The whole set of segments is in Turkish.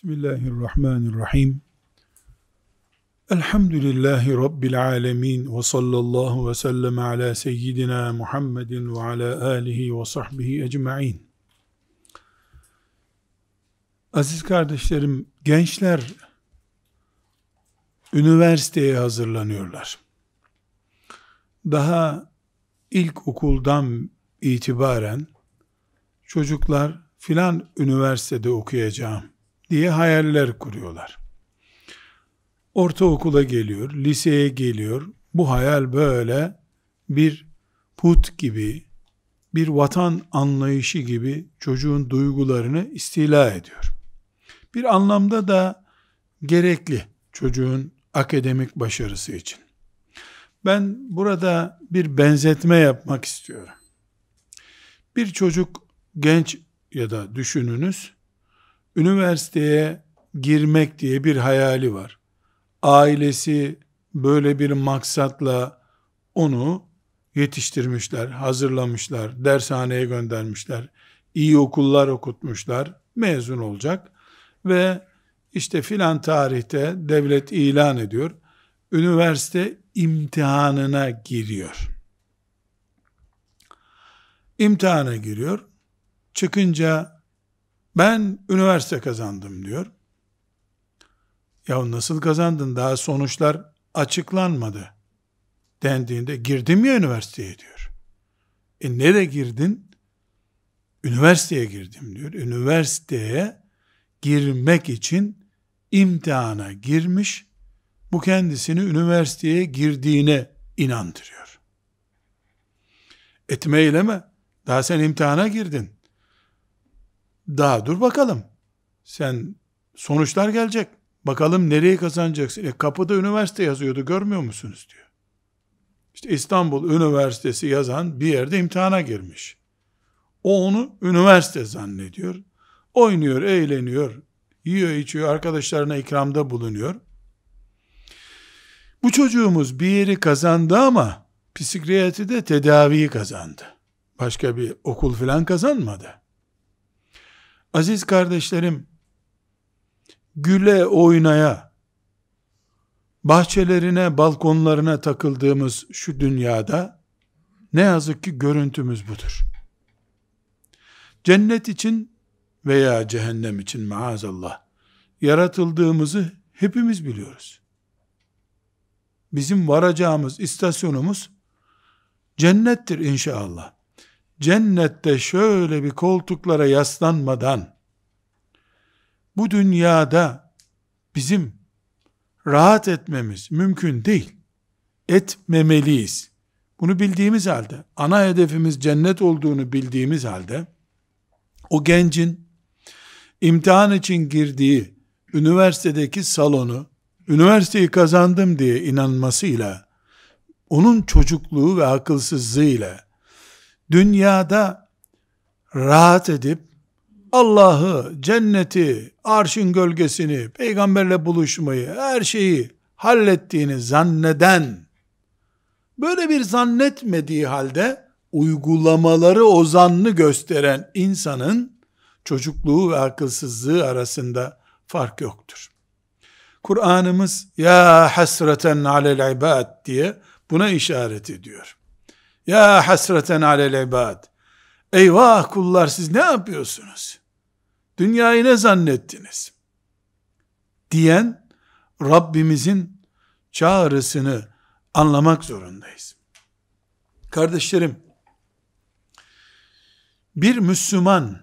Bismillahirrahmanirrahim. Elhamdülillahi Rabbil alemin ve sallallahu ve sellem ala seyyidina Muhammedin ve ala alihi ve sahbihi ecma'in. Aziz kardeşlerim, gençler üniversiteye hazırlanıyorlar. Daha ilkokuldan itibaren çocuklar filan üniversitede okuyacağım diye hayaller kuruyorlar. Ortaokula geliyor, liseye geliyor. Bu hayal böyle bir put gibi, bir vatan anlayışı gibi çocuğun duygularını istila ediyor. Bir anlamda da gerekli çocuğun akademik başarısı için. Ben burada bir benzetme yapmak istiyorum. Bir çocuk, genç ya da düşününüz, üniversiteye girmek diye bir hayali var. Ailesi böyle bir maksatla onu yetiştirmişler, hazırlamışlar, dershaneye göndermişler, iyi okullar okutmuşlar, mezun olacak ve işte filan tarihte devlet ilan ediyor, üniversite imtihanına giriyor. İmtihana giriyor, çıkınca ben üniversite kazandım diyor. Ya nasıl kazandın, daha sonuçlar açıklanmadı dendiğinde girdim ya üniversiteye diyor. Nereye girdin? Üniversiteye girdim diyor. Üniversiteye girmek için imtihana girmiş, bu kendisini üniversiteye girdiğine inandırıyor. Etme eyleme, daha sen imtihana girdin. Daha dur bakalım. Sen sonuçlar gelecek. Bakalım nereyi kazanacaksın? Kapıda üniversite yazıyordu, görmüyor musunuz diyor. İşte İstanbul Üniversitesi yazan bir yerde imtihana girmiş. O onu üniversite zannediyor. Oynuyor, eğleniyor, yiyor, içiyor, arkadaşlarına ikramda bulunuyor. Bu çocuğumuz bir yeri kazandı ama psikiyatride tedaviyi kazandı. Başka bir okul falan kazanmadı. Aziz kardeşlerim, güle oynaya, bahçelerine, balkonlarına takıldığımız şu dünyada ne yazık ki görüntümüz budur. Cennet için veya cehennem için maazallah yaratıldığımızı hepimiz biliyoruz. Bizim varacağımız istasyonumuz cennettir inşallah. Cennette şöyle bir koltuklara yaslanmadan bu dünyada bizim rahat etmemiz mümkün değil. Etmemeliyiz. Bunu bildiğimiz halde, ana hedefimiz cennet olduğunu bildiğimiz halde, o gencin imtihan için girdiği üniversitedeki salonu, üniversiteyi kazandım diye inanmasıyla, onun çocukluğu ve akılsızlığıyla, dünyada rahat edip, Allah'ı, cenneti, arşın gölgesini, peygamberle buluşmayı, her şeyi hallettiğini zanneden, böyle bir zannetmediği halde, uygulamaları o zannı gösteren insanın, çocukluğu ve akılsızlığı arasında fark yoktur. Kur'an'ımız, ya hasreten alel ibad diye buna işaret ediyor. Ya hasreten alel ibad. Eyvah kullar, siz ne yapıyorsunuz? Dünyayı ne zannettiniz? Diyen Rabbimizin çağrısını anlamak zorundayız. Kardeşlerim, bir Müslüman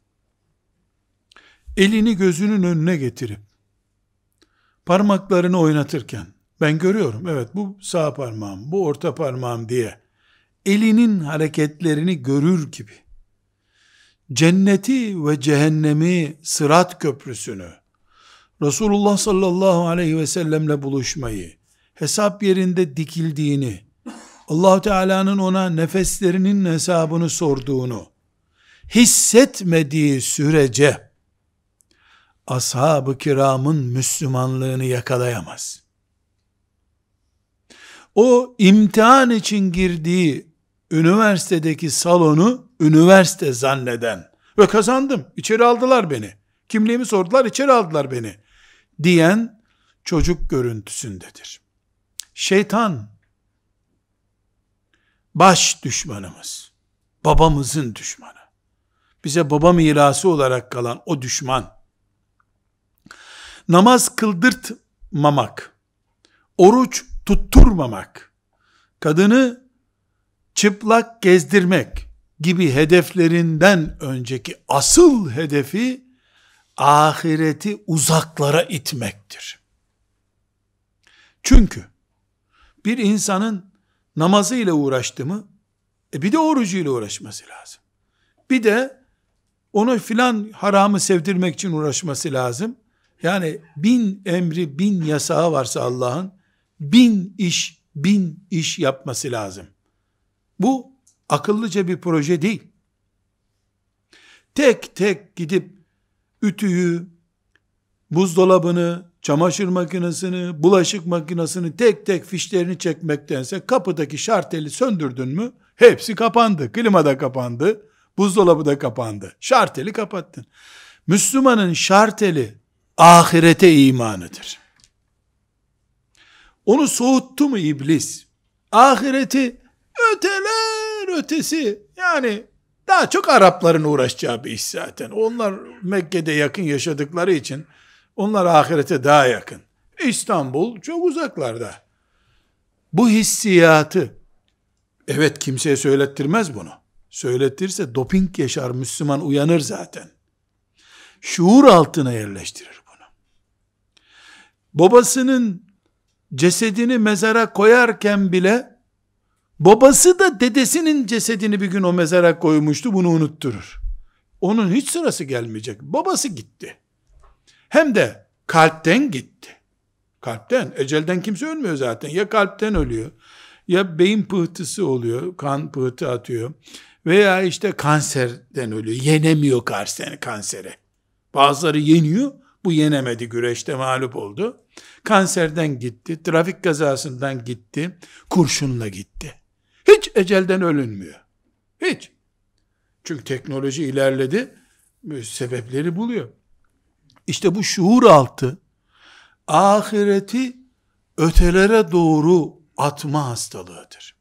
elini gözünün önüne getirip parmaklarını oynatırken, ben görüyorum, evet bu sağ parmağım, bu orta parmağım diye elinin hareketlerini görür gibi cenneti ve cehennemi, Sırat köprüsünü, Resulullah sallallahu aleyhi ve sellemle buluşmayı, hesap yerinde dikildiğini, Allah-u Teala'nın ona nefeslerinin hesabını sorduğunu hissetmediği sürece ashab-ı kiramın Müslümanlığını yakalayamaz. O imtihan için girdiği üniversitedeki salonu üniversite zanneden ve kazandım, içeri aldılar beni, Kimliğimi sordular, içeri aldılar beni diyen çocuk görüntüsündedir. Şeytan baş düşmanımız, babamızın düşmanı. Bize baba mirası olarak kalan o düşman. Namaz kıldırtmamak, oruç tutturmamak, kadını çıplak gezdirmek gibi hedeflerinden önceki asıl hedefi ahireti uzaklara itmektir. Çünkü bir insanın namazıyla uğraştı mı, bir de orucuyla uğraşması lazım. Bir de onu filan haramı sevdirmek için uğraşması lazım. Yani 1000 emri, 1000 yasağı varsa Allah'ın 1000 iş yapması lazım. Bu akıllıca bir proje değil. Tek tek gidip ütüyü, buzdolabını, çamaşır makinesini, bulaşık makinesini tek tek fişlerini çekmektense kapıdaki şarteli söndürdün mü hepsi kapandı. Klima da kapandı, buzdolabı da kapandı. Şarteli kapattın. Müslümanın şarteli ahirete imanıdır. Onu soğuttu mu iblis? Ahireti öteler ötesi, yani daha çok Arapların uğraşacağı bir iş zaten. Onlar Mekke'de yakın yaşadıkları için onlar ahirete daha yakın. İstanbul çok uzaklarda. Bu hissiyatı, evet, kimseye söylettirmez bunu. Söylettirse doping yaşar, Müslüman uyanır zaten. Şuur altına yerleştirir bunu. Babasının cesedini mezara koyarken bile babası da dedesinin cesedini bir gün o mezara koymuştu, bunu unutturur. Onun hiç sırası gelmeyecek. Babası gitti. Hem de kalpten gitti. Kalpten, ecelden kimse ölmüyor zaten. Ya kalpten ölüyor, ya beyin pıhtısı oluyor, kan pıhtı atıyor. Veya işte kanserden ölüyor. Yenemiyor kanseri. Bazıları yeniyor, bu yenemedi, güreşte mağlup oldu. Kanserden gitti, trafik kazasından gitti, kurşunla gitti. Hiç ecelden ölünmüyor. Hiç. Çünkü teknoloji ilerledi, sebepleri buluyor. İşte bu şuur altı, ahireti ötelere doğru atma hastalığıdır.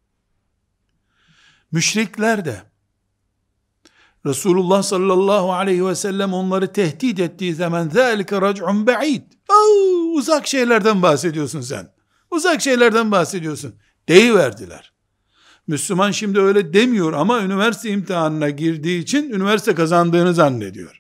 Müşrikler de, Resulullah sallallahu aleyhi ve sellem onları tehdit ettiği zaman ذَٰلِكَ رَجْعٌ بَعِيدٌ, uzak şeylerden bahsediyorsun sen. Uzak şeylerden bahsediyorsun. Deyiverdiler. Müslüman şimdi öyle demiyor ama üniversite imtihanına girdiği için üniversite kazandığını zannediyor.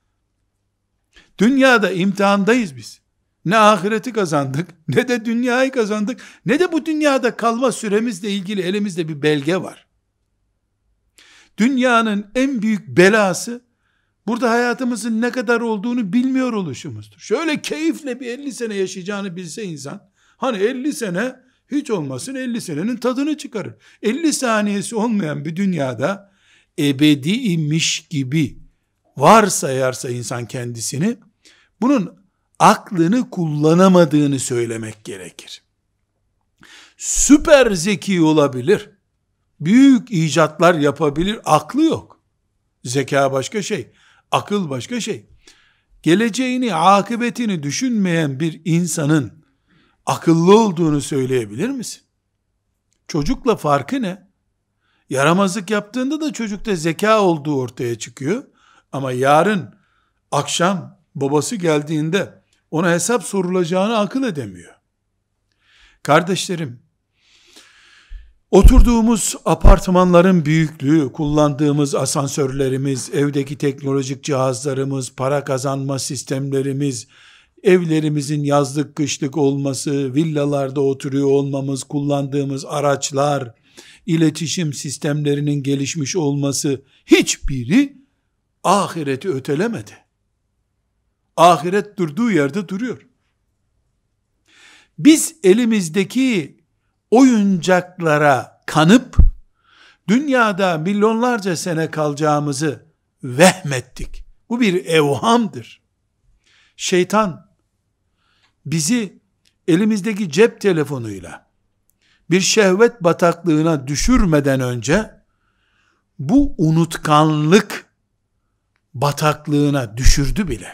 Dünyada imtihandayız biz. Ne ahireti kazandık, ne de dünyayı kazandık, ne de bu dünyada kalma süremizle ilgili elimizde bir belge var. Dünyanın en büyük belası, burada hayatımızın ne kadar olduğunu bilmiyor oluşumuzdur. Şöyle keyifle bir 50 sene yaşayacağını bilse insan, hani 50 sene hiç olmasın 50 senenin tadını çıkarır. 50 saniyesi olmayan bir dünyada ebediymiş gibi varsayarsa insan kendisini, bunun aklını kullanamadığını söylemek gerekir. Süper zeki olabilir, büyük icatlar yapabilir, aklı yok. Zeka başka şey, akıl başka şey. Geleceğini, akıbetini düşünmeyen bir insanın akıllı olduğunu söyleyebilir misin? Çocukla farkı ne? Yaramazlık yaptığında da çocukta zeka olduğu ortaya çıkıyor. Ama yarın akşam babası geldiğinde ona hesap sorulacağını akıl edemiyor. Kardeşlerim, oturduğumuz apartmanların büyüklüğü, kullandığımız asansörlerimiz, evdeki teknolojik cihazlarımız, para kazanma sistemlerimiz, evlerimizin yazlık kışlık olması, villalarda oturuyor olmamız, kullandığımız araçlar, iletişim sistemlerinin gelişmiş olması, hiçbiri ahireti ötelemedi. Ahiret durduğu yerde duruyor. Biz elimizdeki oyuncaklara kanıp, dünyada milyonlarca sene kalacağımızı vehmettik. Bu bir evhamdır. Şeytan, bizi elimizdeki cep telefonuyla bir şehvet bataklığına düşürmeden önce, bu unutkanlık bataklığına düşürdü bile.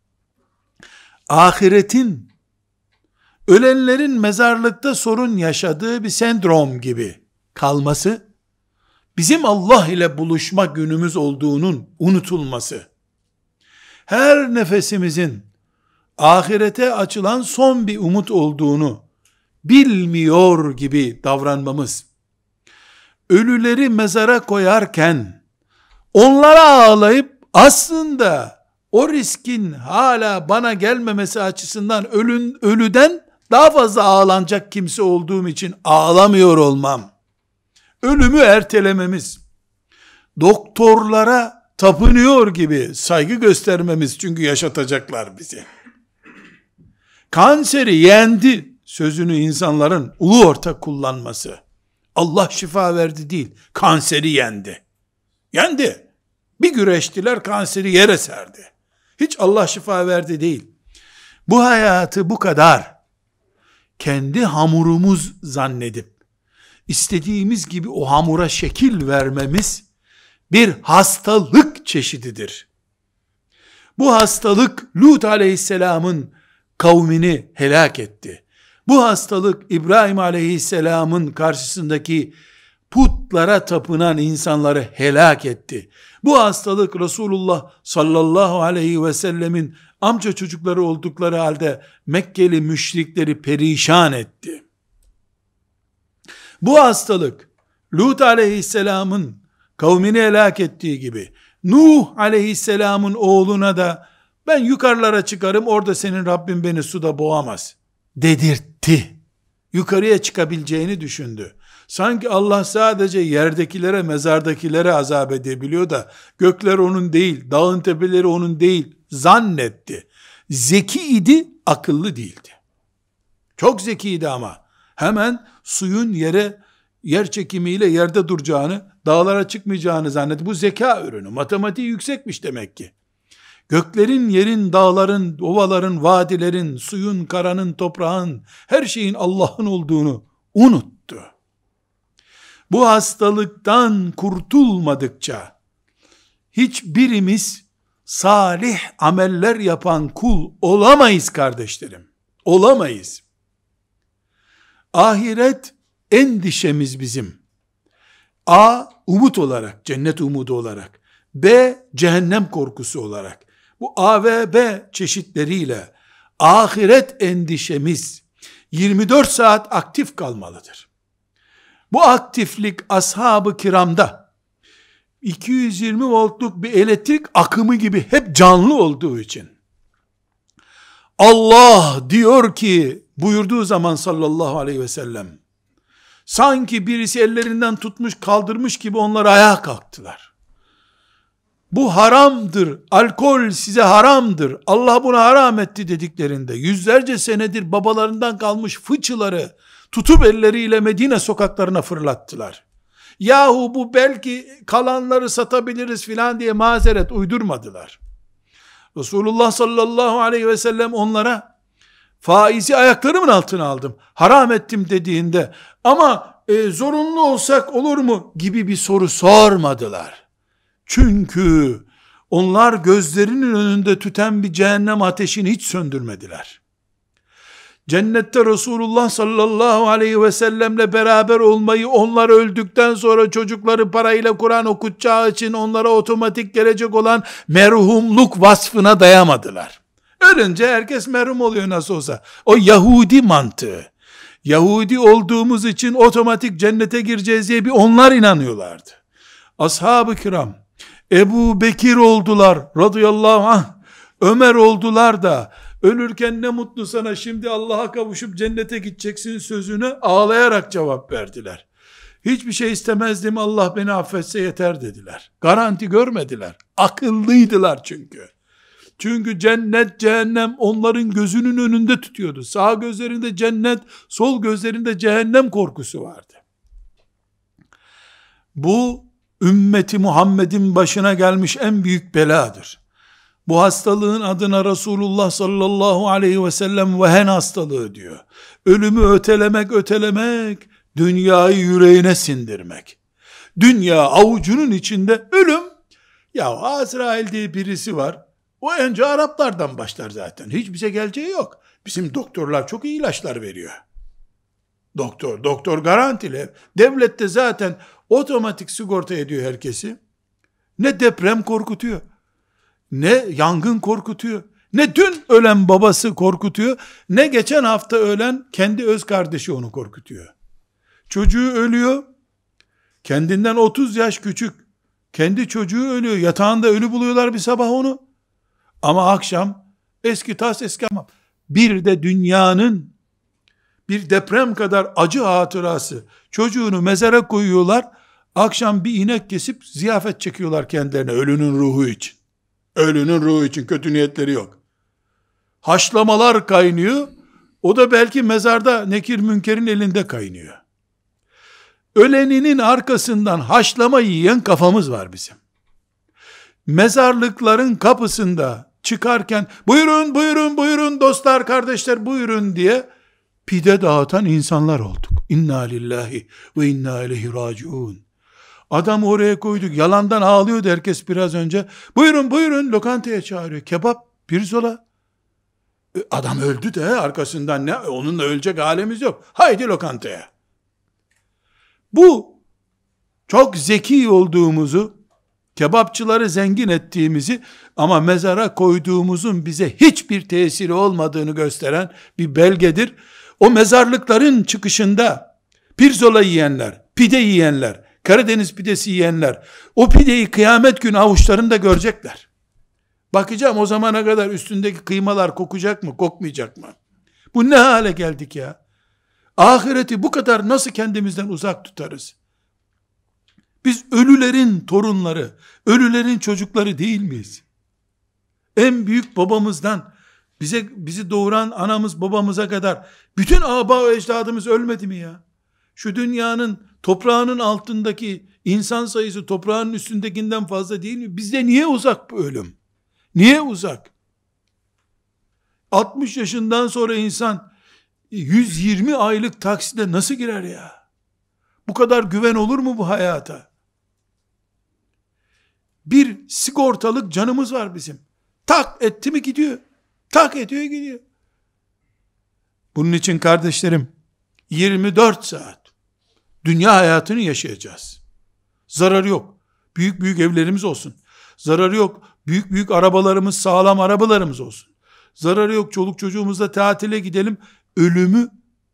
Ahiretin, ölenlerin mezarlıkta sorun yaşadığı bir sendrom gibi kalması, bizim Allah ile buluşma günümüz olduğunun unutulması, her nefesimizin ahirete açılan son bir umut olduğunu bilmiyor gibi davranmamız, ölüleri mezara koyarken onlara ağlayıp aslında o riskin hala bana gelmemesi açısından ölüden daha fazla ağlanacak kimse olduğum için ağlamıyor olmam, ölümü ertelememiz, doktorlara tapınıyor gibi saygı göstermemiz, çünkü yaşatacaklar bizi. Kanseri yendi sözünü insanların ulu orta kullanması, Allah şifa verdi değil, kanseri yendi. Yendi. Bir güreştiler, kanseri yere serdi. Hiç Allah şifa verdi değil. Bu hayatı bu kadar kendi hamurumuz zannedip istediğimiz gibi o hamura şekil vermemiz bir hastalık çeşididir. Bu hastalık Lut aleyhisselamın kavmini helak etti. Bu hastalık İbrahim aleyhisselamın karşısındaki putlara tapınan insanları helak etti. Bu hastalık Resulullah sallallahu aleyhi ve sellemin amca çocukları oldukları halde Mekkeli müşrikleri perişan etti. Bu hastalık Lut aleyhisselamın kavmini helak ettiği gibi Nuh aleyhisselamın oğluna da ben yukarılara çıkarım, orada senin Rabbin beni suda boğamaz dedirtti. Yukarıya çıkabileceğini düşündü. Sanki Allah sadece yerdekilere, mezardakilere azap edebiliyor da gökler onun değil, dağın tepeleri onun değil zannetti. Zeki idi, akıllı değildi. Çok zekiydi ama hemen suyun yer çekimiyle yerde duracağını, dağlara çıkmayacağını zannetti. Bu zeka ürünü. Matematiği yüksekmiş demek ki. Göklerin, yerin, dağların, ovaların, vadilerin, suyun, karanın, toprağın, her şeyin Allah'ın olduğunu unuttu. Bu hastalıktan kurtulmadıkça hiçbirimiz salih ameller yapan kul olamayız kardeşlerim. Olamayız. Ahiret endişemiz bizim. A, umut olarak, cennet umudu olarak. B, cehennem korkusu olarak. Bu A ve B çeşitleriyle ahiret endişemiz 24 saat aktif kalmalıdır. Bu aktiflik ashab-ı kiramda 220 voltluk bir elektrik akımı gibi hep canlı olduğu için Allah diyor ki buyurduğu zaman sallallahu aleyhi ve sellem, sanki birisi ellerinden tutmuş kaldırmış gibi onlar ayağa kalktılar. Bu haramdır, alkol size haramdır, Allah bunu haram etti dediklerinde yüzlerce senedir babalarından kalmış fıçıları tutup elleriyle Medine sokaklarına fırlattılar. Yahu bu belki kalanları satabiliriz filan diye mazeret uydurmadılar. Resulullah sallallahu aleyhi ve sellem onlara faizi ayaklarımın altına aldım, haram ettim dediğinde ama zorunlu olsak olur mu gibi bir soru sormadılar. Çünkü onlar gözlerinin önünde tüten bir cehennem ateşini hiç söndürmediler. Cennette Resulullah sallallahu aleyhi ve sellemle beraber olmayı, onlar öldükten sonra çocukları parayla Kur'an okutacağı için onlara otomatik gelecek olan merhumluk vasfına dayamadılar. Ölünce herkes merhum oluyor nasıl olsa. O Yahudi mantığı. Yahudi olduğumuz için otomatik cennete gireceğiz diye bir onlar inanıyorlardı. Ashab-ı kiram, Ebu Bekir oldular radıyallahu anh, Ömer oldular da ölürken ne mutlu sana, şimdi Allah'a kavuşup cennete gideceksin sözüne ağlayarak cevap verdiler. Hiçbir şey istemezdim, Allah beni affetse yeter dediler. Garanti görmediler. Akıllıydılar çünkü. Çünkü cennet, cehennem onların gözünün önünde tutuyordu. Sağ gözlerinde cennet, sol gözlerinde cehennem korkusu vardı. Bu ümmeti Muhammed'in başına gelmiş en büyük beladır. Bu hastalığın adına Resulullah sallallahu aleyhi ve sellem vehen hastalığı diyor. Ölümü ötelemek, dünyayı yüreğine sindirmek. Dünya avucunun içinde, ölüm Ya Azrail diye birisi var. O önce Araplardan başlar zaten. Hiç bize geleceği yok. Bizim doktorlar çok iyi ilaçlar veriyor. Doktor garantili. Devlet de zaten otomatik sigorta ediyor herkesi. Ne deprem korkutuyor, ne yangın korkutuyor, ne dün ölen babası korkutuyor, ne geçen hafta ölen kendi öz kardeşi onu korkutuyor. Çocuğu ölüyor, kendinden 30 yaş küçük, kendi çocuğu ölüyor, yatağında ölü buluyorlar bir sabah onu. Ama akşam eski tas eski hamam. Bir de dünyanın bir deprem kadar acı hatırası, çocuğunu mezara koyuyorlar, akşam bir inek kesip ziyafet çekiyorlar kendilerine ölünün ruhu için. Ölünün ruhu için, kötü niyetleri yok. Haşlamalar kaynıyor, o da belki mezarda nekir münkerin elinde kaynıyor. Öleninin arkasından haşlama yiyen kafamız var bizim. Mezarlıkların kapısında çıkarken buyurun buyurun buyurun dostlar kardeşler buyurun diye pide dağıtan insanlar olduk. İnna lillahi ve inna ileyhi raciun. Adam oraya koyduk, yalandan ağlıyordu herkes biraz önce. Buyurun buyurun lokantaya çağırıyor. Kebap, pirzola. Adam öldü de arkasından ne? Onunla ölecek halimiz yok. Haydi lokantaya. Bu çok zeki olduğumuzu, kebapçıları zengin ettiğimizi ama mezara koyduğumuzun bize hiçbir tesiri olmadığını gösteren bir belgedir. O mezarlıkların çıkışında pirzola yiyenler, pide yiyenler, Karadeniz pidesi yiyenler, o pideyi kıyamet günü avuçlarında görecekler. Bakacağım o zamana kadar üstündeki kıymalar kokacak mı, kokmayacak mı? Bu ne hale geldik ya? Ahireti bu kadar nasıl kendimizden uzak tutarız? Biz ölülerin torunları, ölülerin çocukları değil miyiz? En büyük babamızdan, bizi doğuran anamız babamıza kadar, bütün aba ve ecdadımız ölmedi mi ya? Şu dünyanın toprağının altındaki insan sayısı toprağın üstündekinden fazla değil mi? Bizde niye uzak bu ölüm? Niye uzak? 60 yaşından sonra insan 120 aylık takside nasıl girer ya? Bu kadar güven olur mu bu hayata? Bir sigortalık canımız var bizim. Tak etti mi gidiyor. Tak ediyor gidiyor. Bunun için kardeşlerim 24 saat dünya hayatını yaşayacağız. Zararı yok. Büyük büyük evlerimiz olsun. Zararı yok. Büyük büyük arabalarımız, sağlam arabalarımız olsun. Zararı yok. Çoluk çocuğumuzla tatile gidelim. Ölümü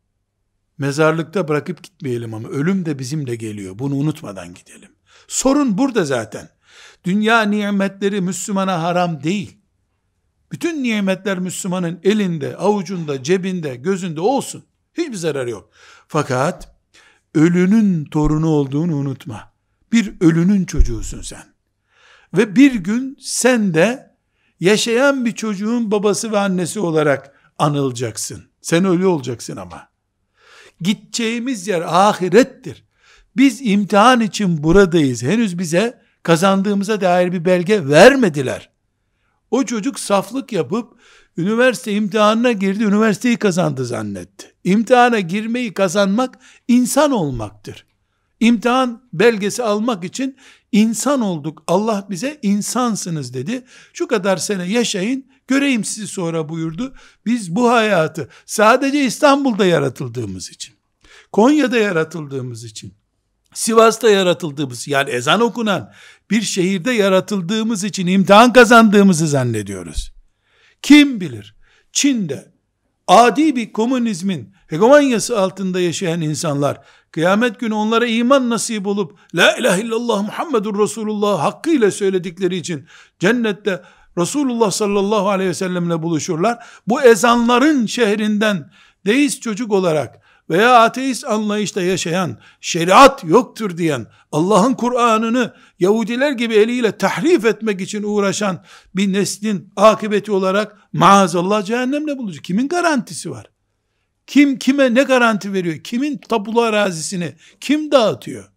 mezarlıkta bırakıp gitmeyelim ama ölüm de bizimle geliyor. Bunu unutmadan gidelim. Sorun burada zaten. Dünya nimetleri Müslümana haram değil. Bütün nimetler Müslümanın elinde, avucunda, cebinde, gözünde olsun. Hiçbir zararı yok. Fakat ölünün torunu olduğunu unutma. Bir ölünün çocuğusun sen. Ve bir gün sen de yaşayan bir çocuğun babası ve annesi olarak anılacaksın. Sen ölü olacaksın ama. Gideceğimiz yer ahirettir. Biz imtihan için buradayız. Henüz bize kazandığımıza dair bir belge vermediler. O çocuk saflık yapıp üniversite imtihanına girdi, üniversiteyi kazandı zannetti. İmtihana girmeyi kazanmak insan olmaktır. İmtihan belgesi almak için insan olduk. Allah bize insansınız dedi. Şu kadar sene yaşayın, göreyim sizi sonra buyurdu. Biz bu hayatı sadece İstanbul'da yaratıldığımız için, Konya'da yaratıldığımız için, Sivas'ta yaratıldığımız, yani ezan okunan bir şehirde yaratıldığımız için imtihan kazandığımızı zannediyoruz. Kim bilir, Çin'de adi bir komünizmin hegemonyası altında yaşayan insanlar, kıyamet günü onlara iman nasip olup, la ilahe illallah Muhammedur Resulullah hakkıyla söyledikleri için, cennette Resulullah sallallahu aleyhi ve sellemle buluşurlar. Bu ezanların şehrinden deist çocuk olarak veya ateist anlayışta yaşayan, şeriat yoktur diyen, Allah'ın Kur'an'ını Yahudiler gibi eliyle tahrif etmek için uğraşan bir neslin akıbeti olarak maazallah cehennemle bulacak. Kimin garantisi var? Kim kime ne garanti veriyor? Kimin tapulu arazisini kim dağıtıyor?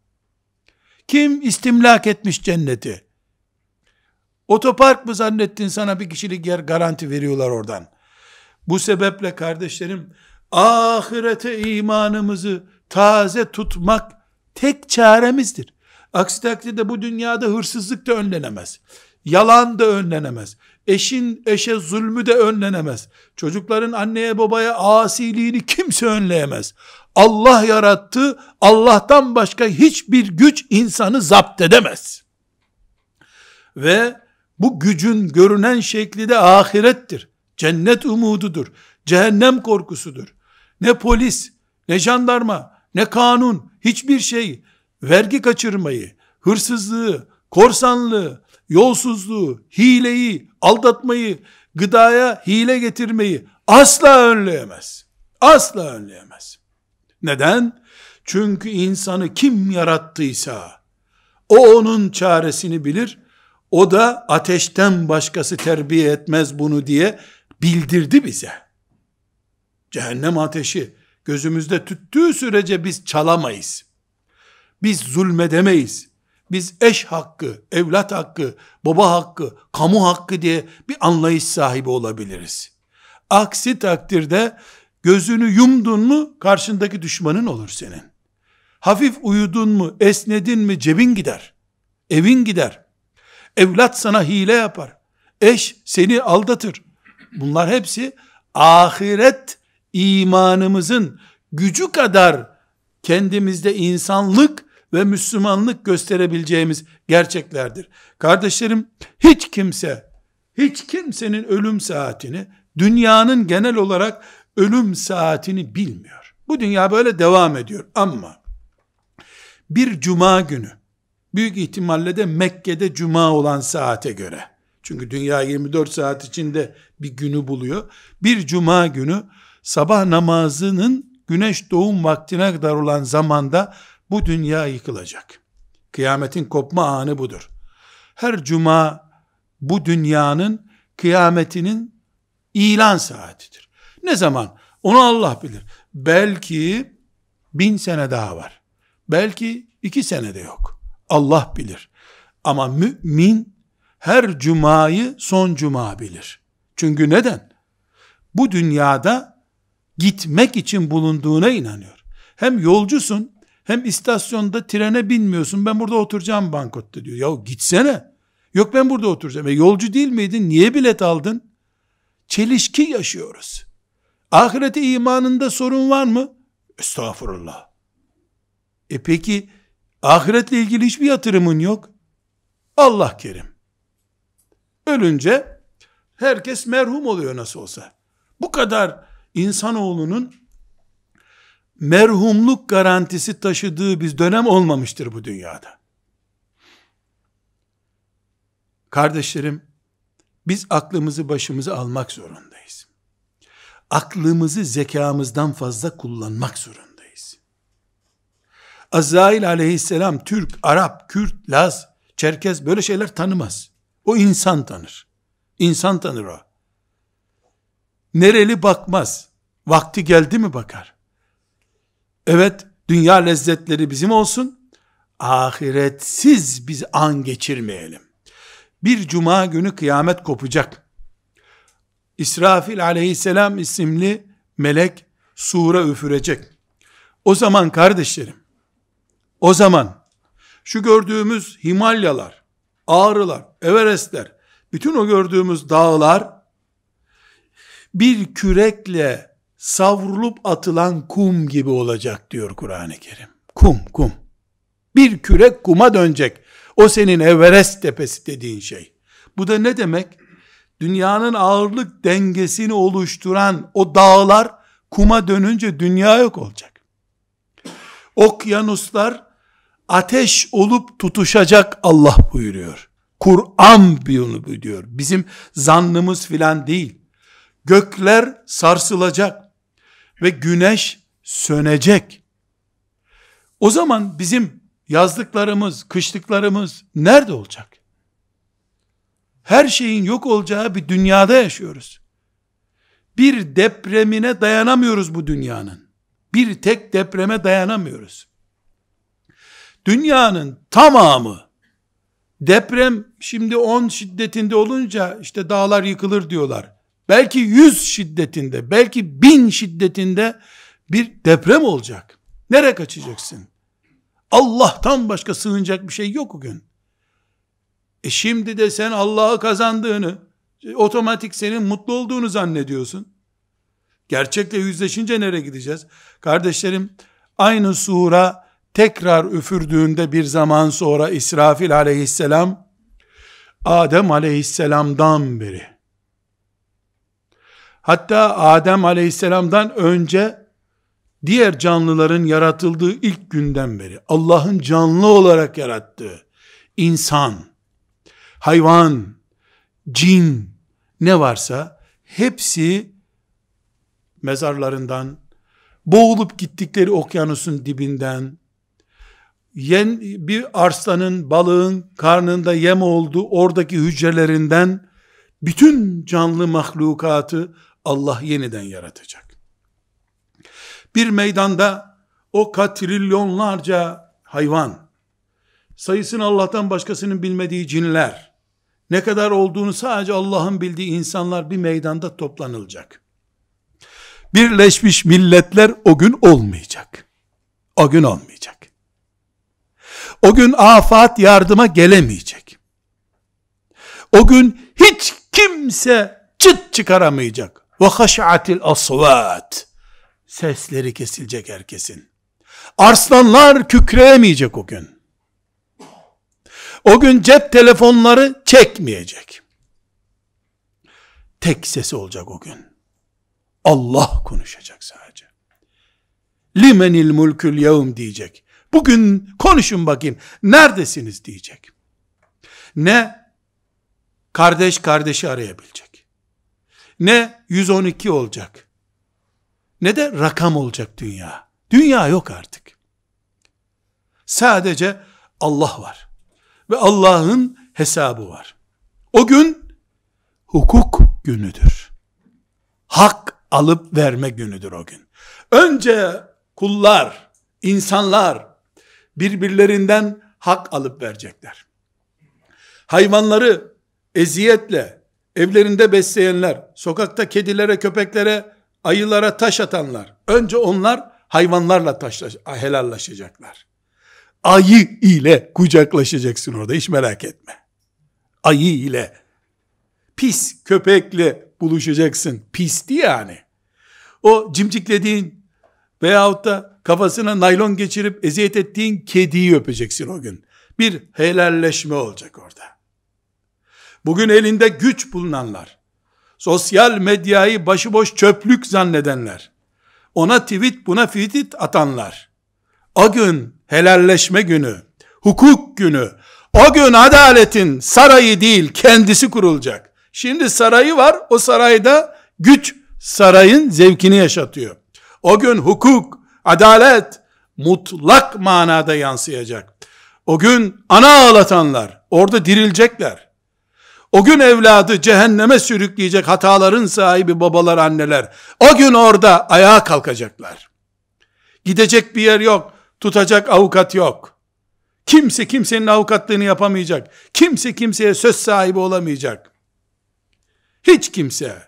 Kim istimlak etmiş cenneti? Otopark mı zannettin, sana bir kişilik yer garanti veriyorlar oradan? Bu sebeple kardeşlerim, ahirete imanımızı taze tutmak tek çaremizdir. Aksi takdirde bu dünyada hırsızlık da önlenemez. Yalan da önlenemez. Eşin eşe zulmü de önlenemez. Çocukların anneye babaya asiliğini kimse önleyemez. Allah yarattı. Allah'tan başka hiçbir güç insanı zapt edemez. Ve bu gücün görünen şekli de ahirettir. Cennet umududur. Cehennem korkusudur. Ne polis, ne jandarma, ne kanun, hiçbir şey vergi kaçırmayı, hırsızlığı, korsanlığı, yolsuzluğu, hileyi, aldatmayı, gıdaya hile getirmeyi asla önleyemez. Asla önleyemez. Neden? Çünkü insanı kim yarattıysa o onun çaresini bilir. O da ateşten başkası terbiye etmez bunu diye bildirdi bize. Cehennem ateşi gözümüzde tüttüğü sürece biz çalamayız. Biz zulmedemeyiz. Biz eş hakkı, evlat hakkı, baba hakkı, kamu hakkı diye bir anlayış sahibi olabiliriz. Aksi takdirde gözünü yumdun mu karşındaki düşmanın olur senin. Hafif uyudun mu, esnedin mi cebin gider. Evin gider. Evlat sana hile yapar. Eş seni aldatır. Bunlar hepsi ahiret imanımızın gücü kadar kendimizde insanlık ve Müslümanlık gösterebileceğimiz gerçeklerdir. Kardeşlerim, hiç kimsenin ölüm saatini, dünyanın genel olarak ölüm saatini bilmiyor. Bu dünya böyle devam ediyor ama bir cuma günü, büyük ihtimalle de Mekke'de cuma olan saate göre, çünkü dünya 24 saat içinde bir günü buluyor. Bir cuma günü sabah namazının güneş doğum vaktine kadar olan zamanda bu dünya yıkılacak. Kıyametin kopma anı budur. Her cuma bu dünyanın kıyametinin ilan saatidir. Ne zaman? Onu Allah bilir. Belki 1000 sene daha var. Belki 2 senede yok. Allah bilir. Ama mümin her cumayı son cuma bilir. Çünkü neden? Bu dünyada gitmek için bulunduğuna inanıyor. Hem yolcusun, hem istasyonda trene binmiyorsun. Ben burada oturacağım bankotta diyor. Ya gitsene. Yok ben burada oturacağım. Yolcu değil miydin? Niye bilet aldın? Çelişki yaşıyoruz. Ahirete imanında sorun var mı? Estağfurullah. Peki ahiretle ilgili hiçbir yatırımın yok. Allah kerim. Ölünce herkes merhum oluyor nasıl olsa. Bu kadar insanoğlunun merhumluk garantisi taşıdığı bir dönem olmamıştır bu dünyada. Kardeşlerim, biz aklımızı başımıza almak zorundayız. Aklımızı zekamızdan fazla kullanmak zorundayız. Azrail aleyhisselam Türk, Arap, Kürt, Laz, Çerkez böyle şeyler tanımaz. O insan tanır. İnsan tanır o. Nereli bakmaz. Vakti geldi mi bakar. Evet, dünya lezzetleri bizim olsun. Ahiretsiz biz an geçirmeyelim. Bir cuma günü kıyamet kopacak. İsrafil aleyhisselam isimli melek sura üfürecek. O zaman kardeşlerim, o zaman şu gördüğümüz Himalyalar, Ağrılar, Everestler, bütün o gördüğümüz dağlar bir kürekle savrulup atılan kum gibi olacak diyor Kur'an-ı Kerim. Kum. Bir kürek kuma dönecek. O senin Everest tepesi dediğin şey. Bu da ne demek? Dünyanın ağırlık dengesini oluşturan o dağlar kuma dönünce dünya yok olacak. Okyanuslar ateş olup tutuşacak Allah buyuruyor. Kur'an bunu diyor. Bizim zannımız filan değil. Gökler sarsılacak ve güneş sönecek. O zaman bizim yazlıklarımız, kışlıklarımız nerede olacak? Her şeyin yok olacağı bir dünyada yaşıyoruz. Bir depremine dayanamıyoruz bu dünyanın. Bir tek depreme dayanamıyoruz. Dünyanın tamamı deprem şimdi 10 şiddetinde olunca işte dağlar yıkılır diyorlar. Belki 100 şiddetinde, belki 1000 şiddetinde bir deprem olacak. Nereye kaçacaksın? Allah'tan başka sığınacak bir şey yok o gün. Şimdi de sen Allah'ı kazandığını, otomatik senin mutlu olduğunu zannediyorsun. Gerçekle yüzleşince nereye gideceğiz? Kardeşlerim, aynı sura tekrar üfürdüğünde bir zaman sonra İsrafil aleyhisselam, Adem aleyhisselamdan beri, hatta Adem aleyhisselamdan önce diğer canlıların yaratıldığı ilk günden beri, Allah'ın canlı olarak yarattığı insan, hayvan, cin, ne varsa hepsi mezarlarından, boğulup gittikleri okyanusun dibinden, bir arslanın, balığın karnında yem olduğu oradaki hücrelerinden, bütün canlı mahlukatı Allah yeniden yaratacak. Bir meydanda o katrilyonlarca hayvan, sayısını Allah'tan başkasının bilmediği cinler, ne kadar olduğunu sadece Allah'ın bildiği insanlar bir meydanda toplanılacak. Birleşmiş Milletler o gün olmayacak. O gün olmayacak. O gün afat yardıma gelemeyecek. O gün hiç kimse çıt çıkaramayacak. Ve haş'atil asvat. Sesleri kesilecek herkesin. Arslanlar kükreyemeyecek o gün. O gün cep telefonları çekmeyecek. Tek sesi olacak o gün. Allah konuşacak sadece. Limenil mulkül yevm diyecek. Bugün konuşun bakayım. Neredesiniz diyecek. Ne kardeş kardeşi arayabilecek. Ne 112 olacak. Ne de rakam olacak dünya. Dünya yok artık. Sadece Allah var. Ve Allah'ın hesabı var. O gün hukuk günüdür. Hak alıp verme günüdür o gün. Önce kullar, insanlar birbirlerinden hak alıp verecekler. Hayvanları eziyetle evlerinde besleyenler, sokakta kedilere, köpeklere, ayılara taş atanlar, önce onlar hayvanlarla helallaşacaklar. Ayı ile kucaklaşacaksın orada, hiç merak etme. Ayı ile, pis köpekle buluşacaksın. Pisti yani. O cimciklediğin veyahut da kafasına naylon geçirip eziyet ettiğin kediyi öpeceksin o gün. Bir helalleşme olacak orada. Bugün elinde güç bulunanlar, sosyal medyayı başıboş çöplük zannedenler, ona tweet buna tweet atanlar, o gün helalleşme günü, hukuk günü, o gün adaletin sarayı değil kendisi kurulacak. Şimdi sarayı var, o sarayda güç sarayın zevkini yaşatıyor. O gün hukuk, adalet mutlak manada yansıyacak. O gün ana ağlatanlar orada dirilecekler. O gün evladı cehenneme sürükleyecek hataların sahibi babalar, anneler, o gün orada ayağa kalkacaklar. Gidecek bir yer yok, tutacak avukat yok. Kimse kimsenin avukatlığını yapamayacak. Kimse kimseye söz sahibi olamayacak. Hiç kimse.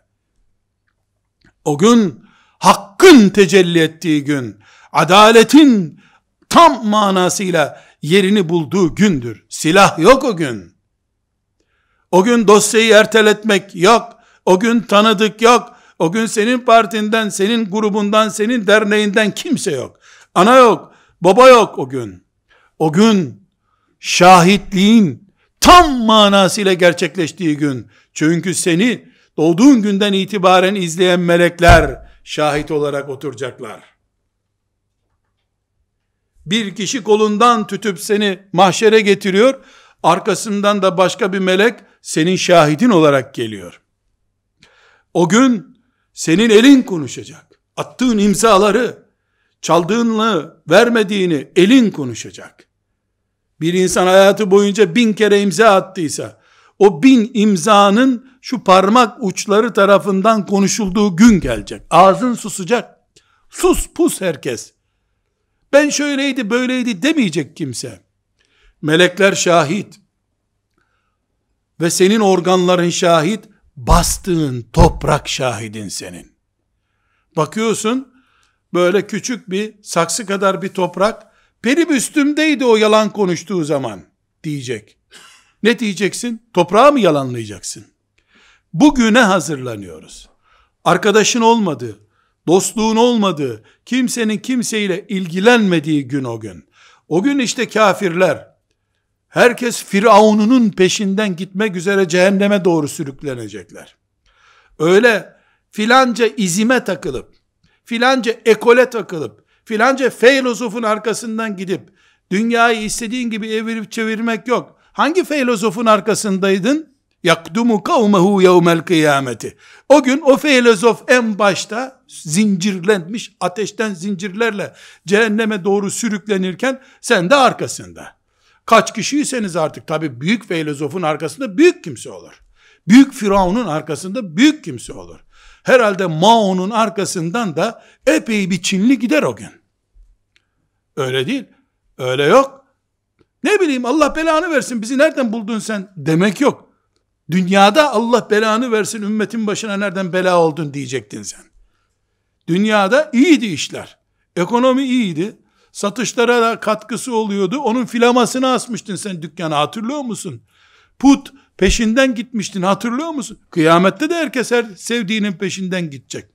O gün hakkın tecelli ettiği gün, adaletin tam manasıyla yerini bulduğu gündür. Silah yok o gün. O gün dosyayı erteletmek yok. O gün tanıdık yok. O gün senin partinden, senin grubundan, senin derneğinden kimse yok. Ana yok, baba yok o gün. O gün şahitliğin tam manasıyla gerçekleştiği gün. Çünkü seni doğduğun günden itibaren izleyen melekler şahit olarak oturacaklar. Bir kişi kolundan tutup seni mahşere getiriyor, arkasından da başka bir melek senin şahidin olarak geliyor. O gün senin elin konuşacak. Attığın imzaları, çaldığını, vermediğini elin konuşacak. Bir insan hayatı boyunca 1000 kere imza attıysa, o 1000 imzanın şu parmak uçları tarafından konuşulduğu gün gelecek. Ağzın susacak. Sus pus herkes. Ben şöyleydi böyleydi demeyecek kimse. Melekler şahit. Ve senin organların şahit. Bastığın toprak şahidin senin. Bakıyorsun böyle küçük bir saksı kadar bir toprak Benim üstümdeydi o yalan konuştuğu zaman diyecek. Ne diyeceksin? Toprağı mı yalanlayacaksın? Bugüne hazırlanıyoruz. Arkadaşın olmadığı, dostluğun olmadığı, kimsenin kimseyle ilgilenmediği gün o gün. O gün işte kafirler, herkes Firavun'un peşinden gitmek üzere cehenneme doğru sürüklenecekler. Öyle filanca izime takılıp, filanca ekole takılıp, filanca filozofun arkasından gidip, dünyayı istediğin gibi evirip çevirmek yok. Hangi filozofun arkasındaydın? yakdumu kavmehu yevmel kıyameti. O gün o filozof en başta zincirlenmiş, ateşten zincirlerle cehenneme doğru sürüklenirken sen de arkasında. Kaç kişiyseniz artık, tabi büyük filozofun arkasında büyük kimse olur. Büyük Firavun'un arkasında büyük kimse olur. Herhalde Mao'nun arkasından da epey bir Çinli gider o gün. Öyle değil. Öyle yok. Ne bileyim, Allah belanı versin, bizi nereden buldun sen demek yok. Dünyada Allah belanı versin, ümmetin başına nereden bela oldun diyecektin sen. Dünyada iyiydi işler. Ekonomi iyiydi. Satışlara da katkısı oluyordu. Onun filamasını asmıştın sen dükkana, hatırlıyor musun? Put peşinden gitmiştin, hatırlıyor musun? Kıyamette de herkes her sevdiğinin peşinden gidecek.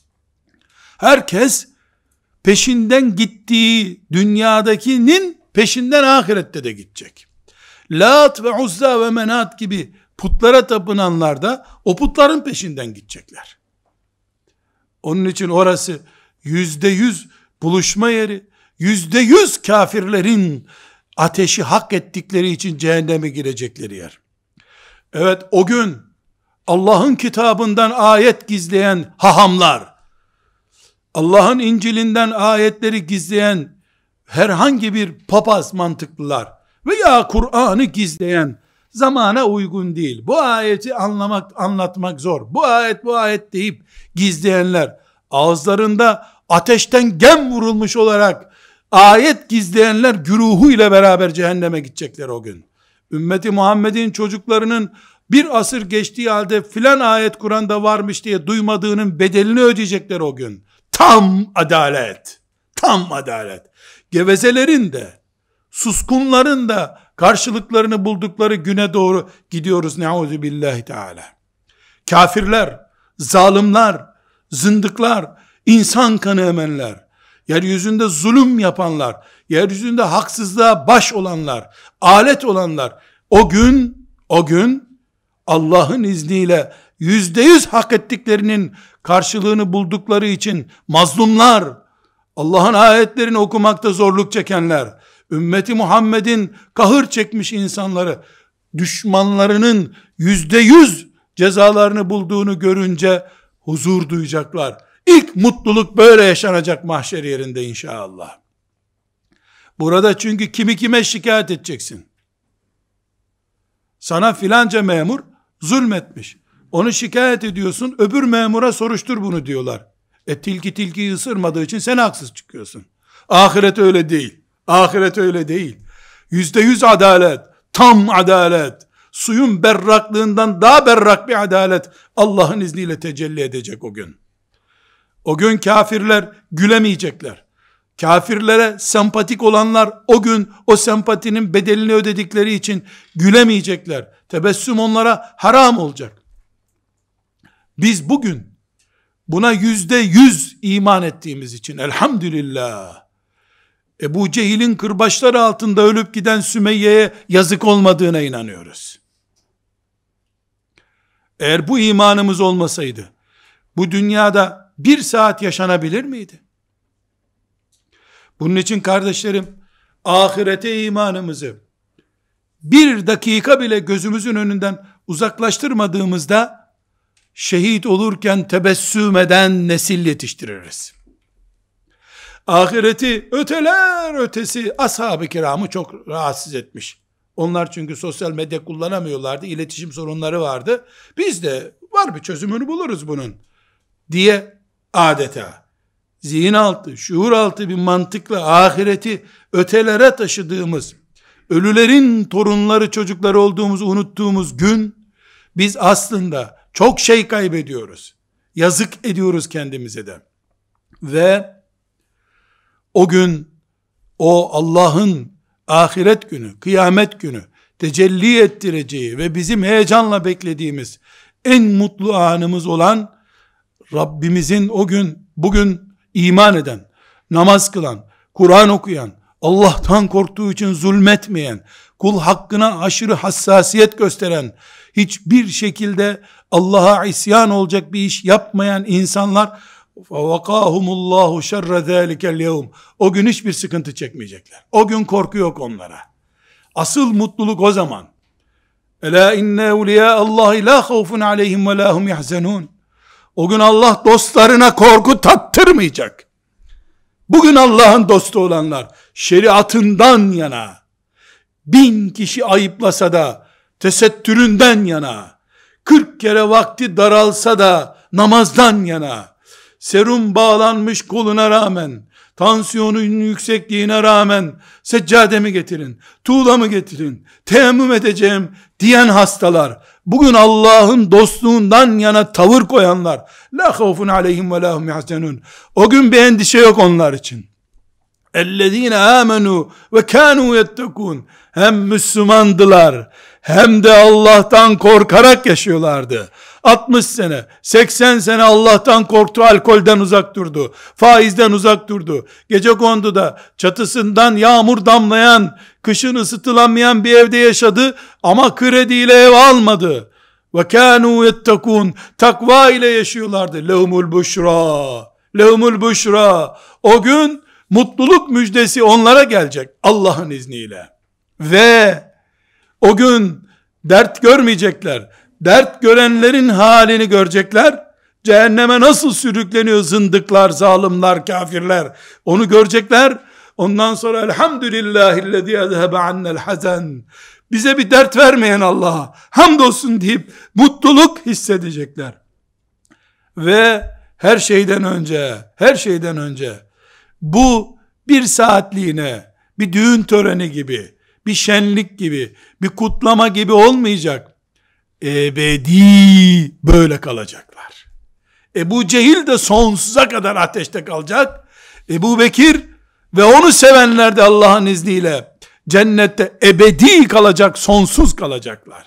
Herkes peşinden gittiği dünyadakinin peşinden ahirette de gidecek. Lat ve Uzza ve Menat gibi putlara tapınanlar da o putların peşinden gidecekler. Onun için orası %100 buluşma yeri, %100 kafirlerin ateşi hak ettikleri için cehenneme girecekleri yer. Evet, o gün Allah'ın kitabından ayet gizleyen hahamlar, Allah'ın İncil'inden ayetleri gizleyen herhangi bir papaz mantıklılar veya Kur'an'ı gizleyen, zamana uygun değil, bu ayeti anlatmak zor, bu ayet deyip gizleyenler, ağızlarında ateşten gem vurulmuş olarak ayet gizleyenler güruhu ile beraber cehenneme gidecekler o gün. Ümmeti Muhammed'in çocuklarının bir asır geçtiği halde filan ayet Kur'an'da varmış diye duymadığının bedelini ödeyecekler o gün. Tam adalet. Tam adalet. Gevezelerin de, suskunların da karşılıklarını buldukları güne doğru gidiyoruz. Ne'ûzubillahi teâlâ. Kafirler, zalimler, zındıklar, insan kanı emenler, yeryüzünde zulüm yapanlar, yeryüzünde haksızlığa baş olanlar, alet olanlar, o gün Allah'ın izniyle %100 hak ettiklerinin karşılığını buldukları için mazlumlar, Allah'ın ayetlerini okumakta zorluk çekenler, ümmeti Muhammed'in kahır çekmiş insanları, düşmanlarının %100 cezalarını bulduğunu görünce huzur duyacaklar. İlk mutluluk böyle yaşanacak mahşer yerinde inşallah. Burada çünkü kimi kime şikayet edeceksin? Sana filanca memur zulmetmiş. Onu şikayet ediyorsun, öbür memura soruştur bunu diyorlar. Tilki tilkiyi ısırmadığı için sen haksız çıkıyorsun. Ahiret öyle değil. Ahiret öyle değil. %100 adalet, tam adalet, suyun berraklığından daha berrak bir adalet Allah'ın izniyle tecelli edecek o gün. O gün kafirler gülemeyecekler. Kafirlere sempatik olanlar o gün o sempatinin bedelini ödedikleri için gülemeyecekler. Tebessüm onlara haram olacak. Biz bugün buna %100 iman ettiğimiz için elhamdülillah, Ebu Cehil'in kırbaçları altında ölüp giden Sümeyye'ye yazık olmadığına inanıyoruz. Eğer bu imanımız olmasaydı, bu dünyada bir saat yaşanabilir miydi? Bunun için kardeşlerim, ahirete imanımızı bir dakika bile gözümüzün önünden uzaklaştırmadığımızda, şehit olurken tebessüm eden nesil yetiştiririz. Ahireti öteler ötesi ashab-ı kiramı çok rahatsız etmiş. Onlar çünkü sosyal medya kullanamıyorlardı, iletişim sorunları vardı. Biz de var bir çözümünü buluruz bunun diye adeta zihin altı, şuur altı bir mantıkla ahireti ötelere taşıdığımız, ölülerin torunları, çocukları olduğumuzu unuttuğumuz gün, biz aslında çok şey kaybediyoruz. Yazık ediyoruz kendimize de. Ve o gün o Allah'ın ahiret günü, kıyamet günü tecelli ettireceği ve bizim heyecanla beklediğimiz en mutlu anımız olan Rabbimizin o gün, bugün iman eden, namaz kılan, Kur'an okuyan, Allah'tan korktuğu için zulmetmeyen, kul hakkına aşırı hassasiyet gösteren, hiçbir şekilde Allah'a isyan olacak bir iş yapmayan insanlar, فَوَقَاهُمُ اللّٰهُ شَرَّ ذَٰلِكَ الْيَوْمِ o gün hiçbir sıkıntı çekmeyecekler. O gün korku yok onlara. Asıl mutluluk o zaman. اَلَا اِنَّ اُولِيَا اللّٰهِ لَا خَوْفٌ عَلَيْهِمْ وَلَا هُمْ يَحْزَنُونَ o gün Allah dostlarına korku tattırmayacak. Bugün Allah'ın dostu olanlar şeriatından yana, 1000 kişi ayıplasa da tesettüründen yana, 40 kere vakti daralsa da namazdan yana, serum bağlanmış koluna rağmen, tansiyonun yüksekliğine rağmen seccademi getirin, tuğlamı getirin, teyemmüm edeceğim diyen hastalar, bugün Allah'ın dostluğundan yana tavır koyanlar, la havfun aleyhim ve la hum yahzenun, o gün bir endişe yok onlar için. اَلَّذ۪ينَ آمَنُوا وَكَانُوا يَتَّقُونَ hem Müslümandılar, hem de Allah'tan korkarak yaşıyorlardı. 60 sene, 80 sene Allah'tan korktu, alkolden uzak durdu, faizden uzak durdu. Gecekonduda çatısından yağmur damlayan, kışın ısıtılamayan bir evde yaşadı ama krediyle ev almadı. وَكَانُوا يَتَّقُونَ takva ile yaşıyorlardı. Lehumul buşra, lehumul buşra. O gün mutluluk müjdesi onlara gelecek Allah'ın izniyle. Ve o gün dert görmeyecekler. Dert görenlerin halini görecekler. Cehenneme nasıl sürükleniyor zındıklar, zalimler, kafirler. Onu görecekler. Ondan sonra elhamdülillahillezî ezhebe annel hazen. Bize bir dert vermeyen Allah'a hamdolsun deyip mutluluk hissedecekler. Ve her şeyden önce bu bir saatliğine, bir düğün töreni gibi, bir şenlik gibi, bir kutlama gibi olmayacak. Ebedi böyle kalacaklar. Ebu Cehil de sonsuza kadar ateşte kalacak. Ebu Bekir ve onu sevenler de Allah'ın izniyle cennette ebedi kalacak, sonsuz kalacaklar.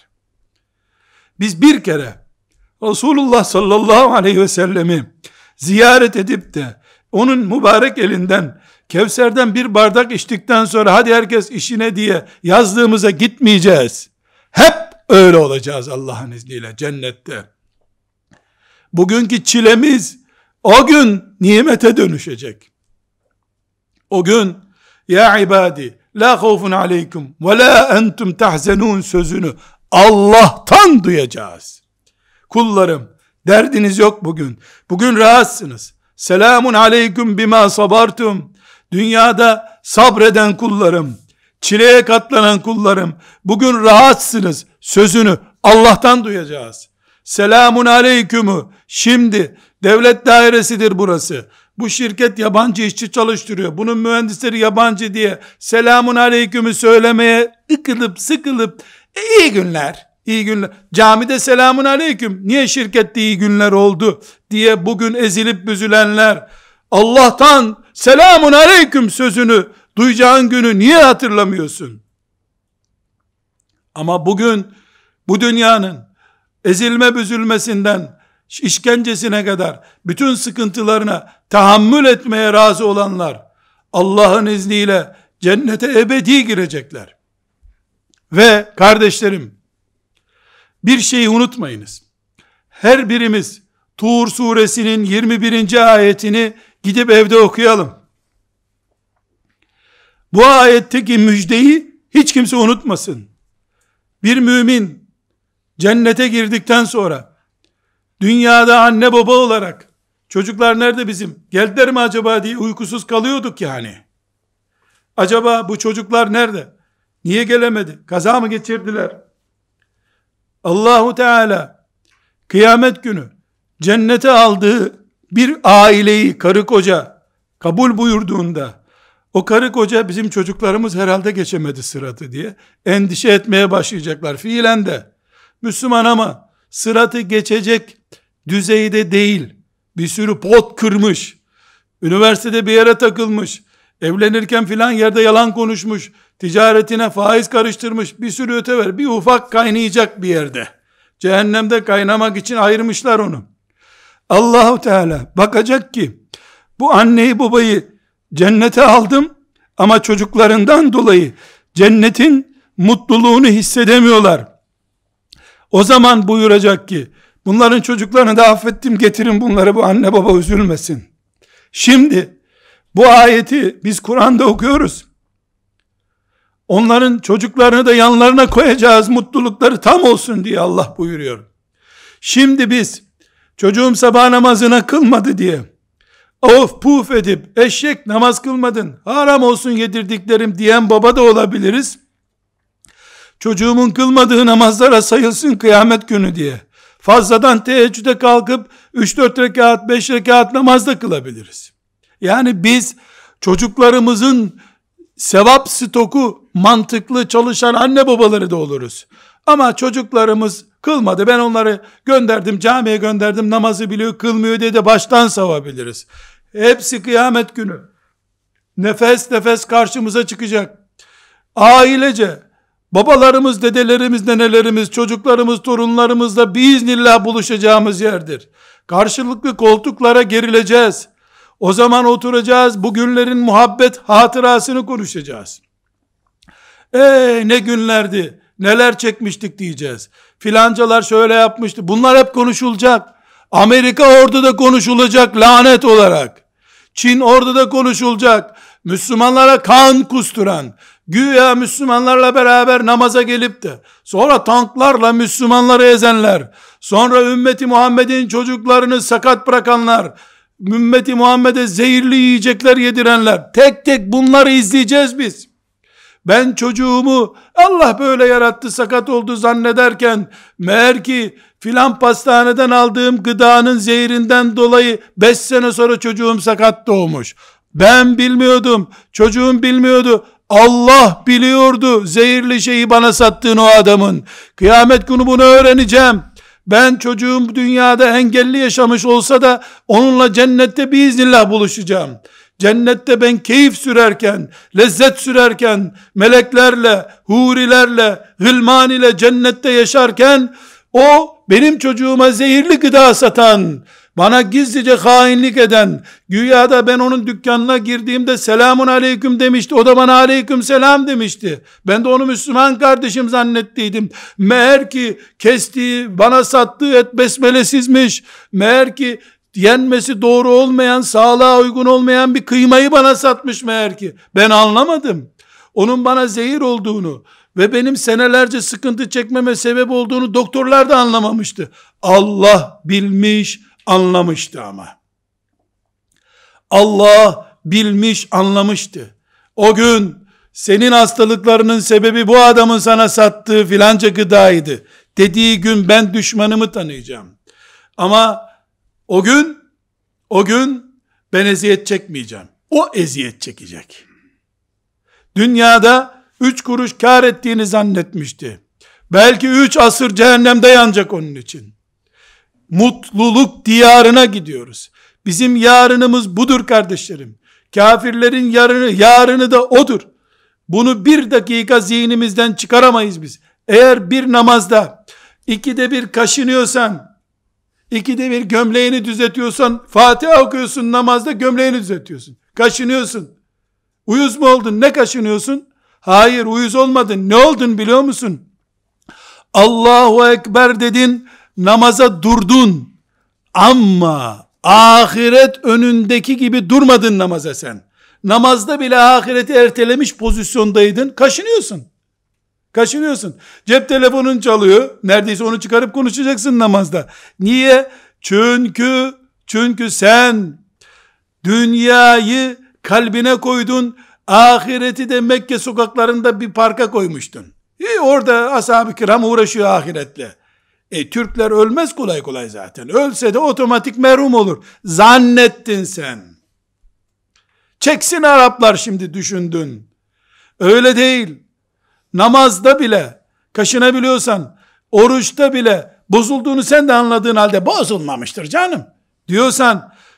Biz bir kere Resulullah sallallahu aleyhi ve sellemi ziyaret edip de onun mübarek elinden Kevser'den bir bardak içtikten sonra hadi herkes işine diye yazdığımıza gitmeyeceğiz. Hep öyle olacağız Allah'ın izniyle cennette. Bugünkü çilemiz o gün nimete dönüşecek. O gün ya ibadi la havfun aleykum ve la entum tahzenun sözünü Allah'tan duyacağız. Kullarım, derdiniz yok bugün. Bugün rahatsınız. Selamun aleyküm bima sabartum. Dünyada sabreden kullarım, çileye katlanan kullarım, bugün rahatsınız sözünü Allah'tan duyacağız. Selamun aleykümü, şimdi devlet dairesidir burası. Bu şirket yabancı işçi çalıştırıyor. Bunun mühendisleri yabancı diye selamun aleykümü söylemeye sıkılıp iyi günler, iyi günler. Camide selamun aleyküm, niye şirkette iyi günler oldu diye bugün ezilip büzülenler, Allah'tan selamun aleyküm sözünü duyacağın günü niye hatırlamıyorsun? Ama bugün bu dünyanın ezilme büzülmesinden işkencesine kadar bütün sıkıntılarına tahammül etmeye razı olanlar Allah'ın izniyle cennete ebedi girecekler. Ve kardeşlerim, bir şeyi unutmayınız. Her birimiz Tur suresinin 21. ayetini gidip evde okuyalım. Bu ayetteki müjdeyi hiç kimse unutmasın. Bir mümin cennete girdikten sonra dünyada anne baba olarak çocuklar nerede bizim? Geldiler mi acaba diye uykusuz kalıyorduk yani. Acaba bu çocuklar nerede? Niye gelemedi? Kaza mı geçirdiler? Allahu Teala kıyamet günü cennete aldığı bir aileyi karı koca kabul buyurduğunda o karı koca bizim çocuklarımız herhalde geçemedi sıratı diye endişe etmeye başlayacaklar. Fiilen de Müslüman ama sıratı geçecek düzeyde değil, bir sürü pot kırmış, üniversitede bir yere takılmış, Evlenirken filan yerde yalan konuşmuş, ticaretine faiz karıştırmış, bir sürü öte ver. Bir ufak kaynayacak bir yerde. Cehennemde kaynamak için ayırmışlar onu. Allahu Teala bakacak ki bu anneyi babayı cennete aldım ama çocuklarından dolayı cennetin mutluluğunu hissedemiyorlar. O zaman buyuracak ki bunların çocuklarını da affettim, getirin bunları, bu anne baba üzülmesin. Şimdi bu ayeti biz Kur'an'da okuyoruz. Onların çocuklarını da yanlarına koyacağız, mutlulukları tam olsun diye Allah buyuruyor. Şimdi biz çocuğum sabah namazına kılmadı diye of puf edip eşek namaz kılmadın, haram olsun yedirdiklerim diyen baba da olabiliriz. Çocuğumun kılmadığı namazlara sayılsın kıyamet günü diye fazladan teheccüde kalkıp 3-4 rekat 5 rekat namaz da kılabiliriz. Yani biz çocuklarımızın sevap stoku mantıklı çalışan anne babaları da oluruz. Ama çocuklarımız kılmadı, ben onları gönderdim, camiye gönderdim, namazı biliyor kılmıyor diye de baştan savabiliriz. Hepsi kıyamet günü nefes nefes karşımıza çıkacak. Ailece babalarımız, dedelerimiz, nenelerimiz, çocuklarımız, torunlarımızla biiznillah buluşacağımız yerdir. Karşılıklı koltuklara gerileceğiz. O zaman oturacağız, bugünlerin muhabbet hatırasını konuşacağız. Ne günlerdi, neler çekmiştik diyeceğiz. Filancalar şöyle yapmıştı. Bunlar hep konuşulacak. Amerika orduda konuşulacak lanet olarak. Çin orduda konuşulacak. Müslümanlara kan kusturan, güya Müslümanlarla beraber namaza gelip de sonra tanklarla Müslümanları ezenler, sonra ümmeti Muhammed'in çocuklarını sakat bırakanlar, ümmeti Muhammed'e zehirli yiyecekler yedirenler, tek tek bunları izleyeceğiz biz. Ben çocuğumu Allah böyle yarattı, sakat oldu zannederken meğer ki filan pastaneden aldığım gıdanın zehrinden dolayı 5 sene sonra çocuğum sakat doğmuş. Ben bilmiyordum, çocuğum bilmiyordu. Allah biliyordu zehirli şeyi bana sattığın o adamın. Kıyamet günü bunu öğreneceğim. Ben çocuğum dünyada engelli yaşamış olsa da onunla cennette biiznillah buluşacağım. Cennette ben keyif sürerken, lezzet sürerken, meleklerle, hurilerle, gılman ile cennette yaşarken, o benim çocuğuma zehirli gıda satan, bana gizlice hainlik eden, güya da ben onun dükkanına girdiğimde selamun aleyküm demişti, o da bana aleyküm selam demişti. Ben de onu Müslüman kardeşim zannettiydim. Meğer ki kestiği, bana sattığı et besmelesizmiş. Meğer ki yenmesi doğru olmayan, sağlığa uygun olmayan bir kıymayı bana satmış meğer ki. Ben anlamadım. Onun bana zehir olduğunu ve benim senelerce sıkıntı çekmeme sebep olduğunu doktorlar da anlamamıştı. Allah bilmiş, anlamıştı ama. Allah bilmiş, anlamıştı. O gün senin hastalıklarının sebebi bu adamın sana sattığı filanca gıdaydı dediği gün ben düşmanımı tanıyacağım. Ama o gün ben eziyet çekmeyeceğim. O eziyet çekecek. Dünyada 3 kuruş kar ettiğini zannetmişti. Belki 3 asır cehennemde yanacak onun için. Mutluluk diyarına gidiyoruz. Bizim yarınımız budur kardeşlerim. Kafirlerin yarını da odur. Bunu bir dakika zihnimizden çıkaramayız biz. Eğer bir namazda 2'de 1 kaşınıyorsan, 2'de 1 gömleğini düzeltiyorsan, Fatiha okuyorsun namazda, gömleğini düzeltiyorsun. Kaşınıyorsun. Uyuz mu oldun? Ne kaşınıyorsun? Hayır, uyuz olmadın. Ne oldun biliyor musun? Allahu Ekber dedin, namaza durdun. Ama ahiret önündeki gibi durmadın namaza sen. Namazda bile ahireti ertelemiş pozisyondaydın. Kaşınıyorsun. Kaşınıyorsun. Cep telefonun çalıyor. Neredeyse onu çıkarıp konuşacaksın namazda. Niye? Çünkü sen dünyayı kalbine koydun. Ahireti de Mekke sokaklarında bir parka koymuştun. Orada ashab-ı kiram uğraşıyor ahiretle. Türkler ölmez kolay kolay zaten. Ölse de otomatik merhum olur. Zannettin sen. Çeksin Araplar şimdi düşündün. Öyle değil. Namazda bile kaşınabiliyorsan, oruçta bile bozulduğunu sen de anladığın halde bozulmamıştır canım diyorsan,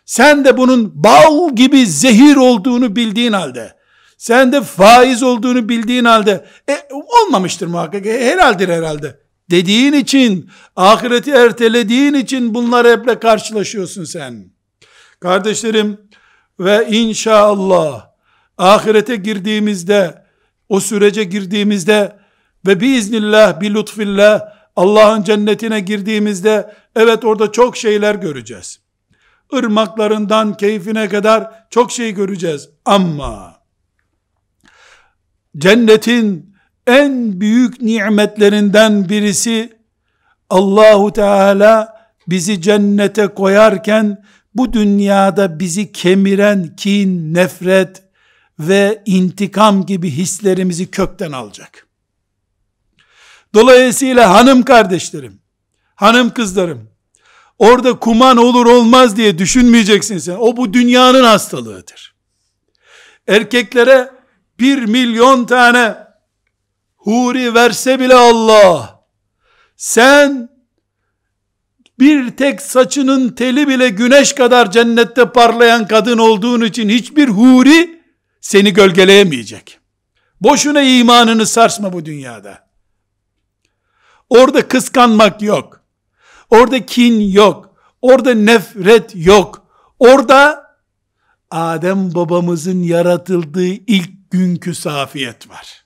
Sen de bunun bal gibi zehir olduğunu bildiğin halde, sen de faiz olduğunu bildiğin halde, olmamıştır muhakkak, helaldir herhalde dediğin için, ahireti ertelediğin için bunlar hep karşılaşıyorsun sen. Kardeşlerim, ve inşallah ahirete girdiğimizde, o sürece girdiğimizde ve biiznillah, bi lütfillah Allah'ın cennetine girdiğimizde, evet orada çok şeyler göreceğiz. Irmaklarından keyfine kadar çok şey göreceğiz. Ama cennetin en büyük nimetlerinden birisi, Allahu Teala bizi cennete koyarken bu dünyada bizi kemiren kin, nefret ve intikam gibi hislerimizi kökten alacak. Dolayısıyla hanım kardeşlerim, hanım kızlarım, orada kuman olur olmaz diye düşünmeyeceksin sen. O bu dünyanın hastalığıdır. Erkeklere 1.000.000 tane huri verse bile Allah, sen bir tek saçının teli bile güneş kadar cennette parlayan kadın olduğun için hiçbir huri seni gölgeleyemeyecek. Boşuna imanını sarsma bu dünyada. Orada kıskanmak yok. Orada kin yok. Orada nefret yok. Orada Adem babamızın yaratıldığı ilk günkü safiyet var.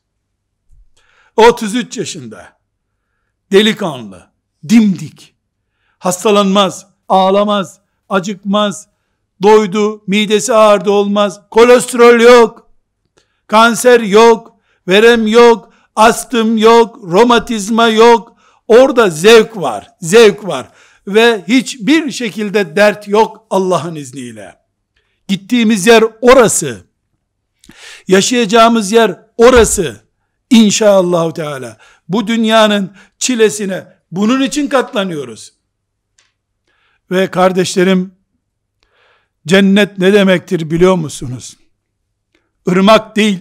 33 yaşında, delikanlı, dimdik, hastalanmaz, ağlamaz, acıkmaz, doydu, midesi ağrıdı olmaz, kolesterol yok, kanser yok, verem yok, astım yok, romatizma yok. Orada zevk var, zevk var ve hiçbir şekilde dert yok Allah'ın izniyle. Gittiğimiz yer orası. Yaşayacağımız yer orası. İnşallah Teala. Bu dünyanın çilesine bunun için katlanıyoruz. Ve kardeşlerim, cennet ne demektir biliyor musunuz? Irmak değil.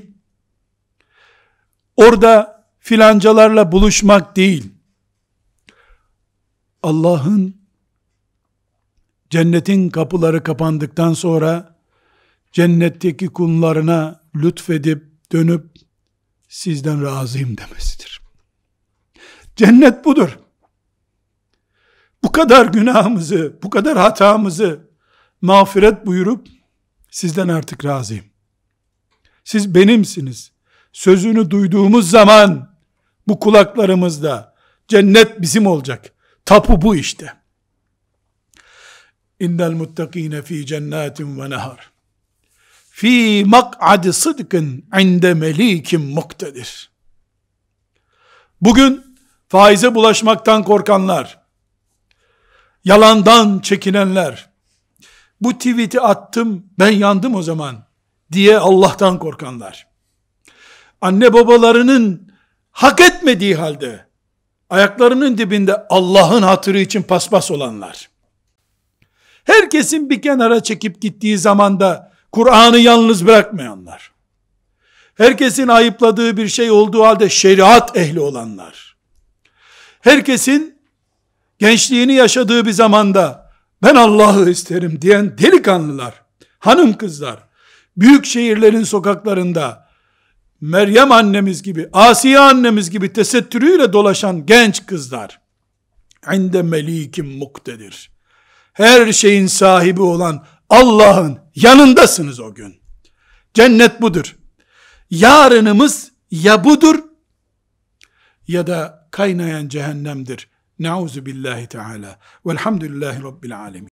Orada filancalarla buluşmak değil. Allah'ın cennetin kapıları kapandıktan sonra cennetteki kullarına lütfedip dönüp sizden razıyım demesidir. Cennet budur. Bu kadar günahımızı, bu kadar hatamızı mağfiret buyurup sizden artık razıyım. Siz benimsiniz. Sözünü duyduğumuz zaman bu kulaklarımızda cennet bizim olacak. Tapu bu işte. İnnel muttakine fi cennetin ve nehar. Fi mak'adi sıdkın inde melikim muktedir. Bugün faize bulaşmaktan korkanlar, yalandan çekinenler, bu tweet'i attım ben yandım o zaman diye Allah'tan korkanlar, anne babalarının hak etmediği halde ayaklarının dibinde Allah'ın hatırı için paspas olanlar, herkesin bir kenara çekip gittiği zamanda Kur'an'ı yalnız bırakmayanlar, herkesin ayıpladığı bir şey olduğu halde şeriat ehli olanlar, herkesin gençliğini yaşadığı bir zamanda ben Allah'ı isterim diyen delikanlılar, hanım kızlar, büyük şehirlerin sokaklarında Meryem annemiz gibi, Asiye annemiz gibi tesettürüyle dolaşan genç kızlar, inde melikim muktedir, her şeyin sahibi olan Allah'ın yanındasınız o gün. Cennet budur. Yarınımız ya budur ya da kaynayan cehennemdir. Nauzu billahi teala. Velhamdülillahi Rabbil alemin.